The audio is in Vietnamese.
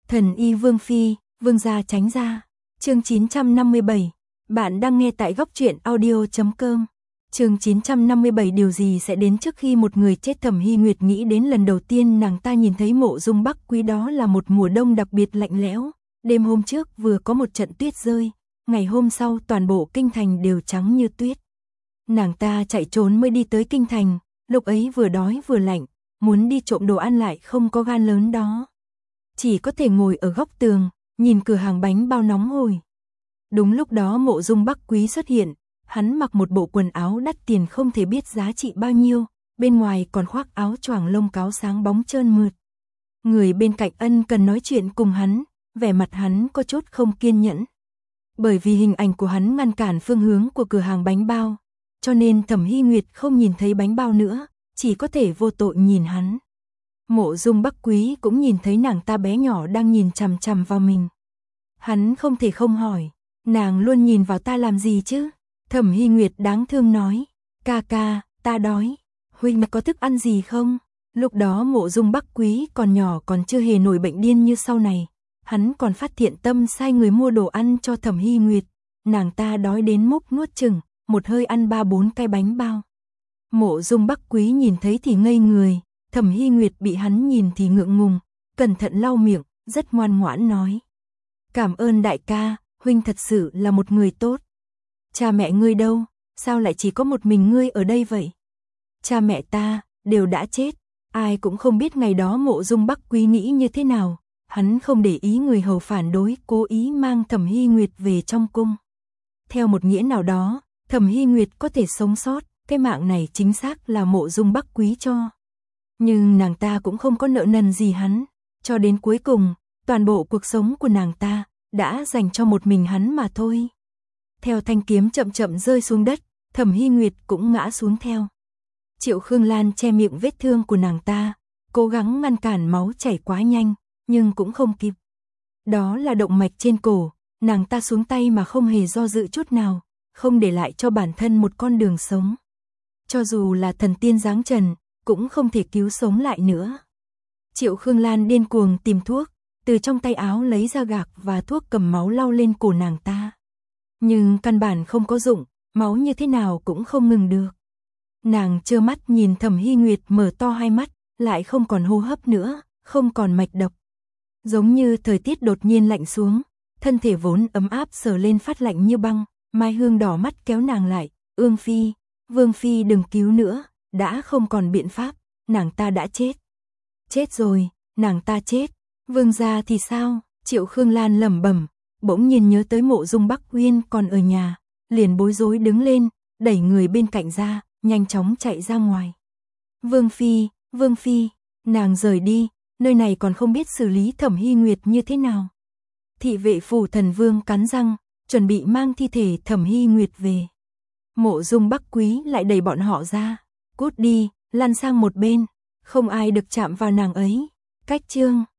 Thần y Vương Phi, Vương gia tránh ra. Chương 957. Bạn đang nghe tại góc truyện audio.com. Chương 957. Điều gì sẽ đến trước khi một người chết? Thẩm Hy Nguyệt nghĩ đến lần đầu tiên nàng ta nhìn thấy Mộ Dung Bắc Quý, đó là một mùa đông đặc biệt lạnh lẽo. Đêm hôm trước vừa có một trận tuyết rơi, ngày hôm sau toàn bộ kinh thành đều trắng như tuyết. Nàng ta chạy trốn mới đi tới kinh thành, lúc ấy vừa đói vừa lạnh, muốn đi trộm đồ ăn lại không có gan lớn đó. Chỉ có thể ngồi ở góc tường, nhìn cửa hàng bánh bao nóng hổi. Đúng lúc đó Mộ Dung Bắc Quý xuất hiện, hắn mặc một bộ quần áo đắt tiền không thể biết giá trị bao nhiêu, bên ngoài còn khoác áo choàng lông cáo sáng bóng trơn mượt. Người bên cạnh ân cần nói chuyện cùng hắn, vẻ mặt hắn có chút không kiên nhẫn. Bởi vì hình ảnh của hắn ngăn cản phương hướng của cửa hàng bánh bao, cho nên Thẩm Hy Nguyệt không nhìn thấy bánh bao nữa, chỉ có thể vô tội nhìn hắn. Mộ Dung Bắc Quý cũng nhìn thấy nàng ta bé nhỏ đang nhìn chằm chằm vào mình. Hắn không thể không hỏi, nàng luôn nhìn vào ta làm gì chứ? Thẩm Hy Nguyệt đáng thương nói, ca ca, ta đói, huynh có thức ăn gì không? Lúc đó Mộ Dung Bắc Quý còn nhỏ, còn chưa hề nổi bệnh điên như sau này. Hắn còn phát thiện tâm sai người mua đồ ăn cho Thẩm Hy Nguyệt, nàng ta đói đến mốc nuốt chừng, một hơi ăn 3-4 cái bánh bao. Mộ Dung Bắc Quý nhìn thấy thì ngây người, Thẩm Hy Nguyệt bị hắn nhìn thì ngượng ngùng, cẩn thận lau miệng, rất ngoan ngoãn nói. Cảm ơn đại ca, huynh thật sự là một người tốt. Cha mẹ ngươi đâu, sao lại chỉ có một mình ngươi ở đây vậy? Cha mẹ ta, đều đã chết, ai cũng không biết ngày đó Mộ Dung Bắc Quý nghĩ như thế nào. Hắn không để ý người hầu phản đối, cố ý mang Thẩm Hy Nguyệt về trong cung. Theo một nghĩa nào đó, Thẩm Hy Nguyệt có thể sống sót, cái mạng này chính xác là Mộ Dung Bắc Quý cho. Nhưng nàng ta cũng không có nợ nần gì hắn, cho đến cuối cùng, toàn bộ cuộc sống của nàng ta đã dành cho một mình hắn mà thôi. Theo thanh kiếm chậm chậm rơi xuống đất, Thẩm Hy Nguyệt cũng ngã xuống theo. Triệu Khương Lan che miệng vết thương của nàng ta, cố gắng ngăn cản máu chảy quá nhanh, nhưng cũng không kịp. Đó là động mạch trên cổ, nàng ta xuống tay mà không hề do dự chút nào, không để lại cho bản thân một con đường sống. Cho dù là thần tiên giáng trần, cũng không thể cứu sống lại nữa. Triệu Khương Lan điên cuồng tìm thuốc, từ trong tay áo lấy ra gạc và thuốc cầm máu lau lên cổ nàng ta. Nhưng căn bản không có dụng, máu như thế nào cũng không ngừng được. Nàng trơ mắt nhìn Thẩm Hy Nguyệt mở to hai mắt, lại không còn hô hấp nữa, không còn mạch đập. Giống như thời tiết đột nhiên lạnh xuống, thân thể vốn ấm áp sờ lên phát lạnh như băng. Mai Hương đỏ mắt kéo nàng lại, Ương Phi, Vương Phi đừng cứu nữa, đã không còn biện pháp, nàng ta đã chết. Chết rồi, nàng ta chết, Vương gia thì sao? Triệu Khương Lan lẩm bẩm, bỗng nhiên nhớ tới Mộ Dung Bắc Uyên còn ở nhà, liền bối rối đứng lên, đẩy người bên cạnh ra, nhanh chóng chạy ra ngoài. Vương Phi, nàng rời đi, nơi này còn không biết xử lý Thẩm Hy Nguyệt như thế nào. Thị vệ phủ Thần Vương cắn răng, chuẩn bị mang thi thể Thẩm Hy Nguyệt về. Mộ Dung Bắc Quý lại đẩy bọn họ ra, cút đi, lăn sang một bên, không ai được chạm vào nàng ấy. Cách chương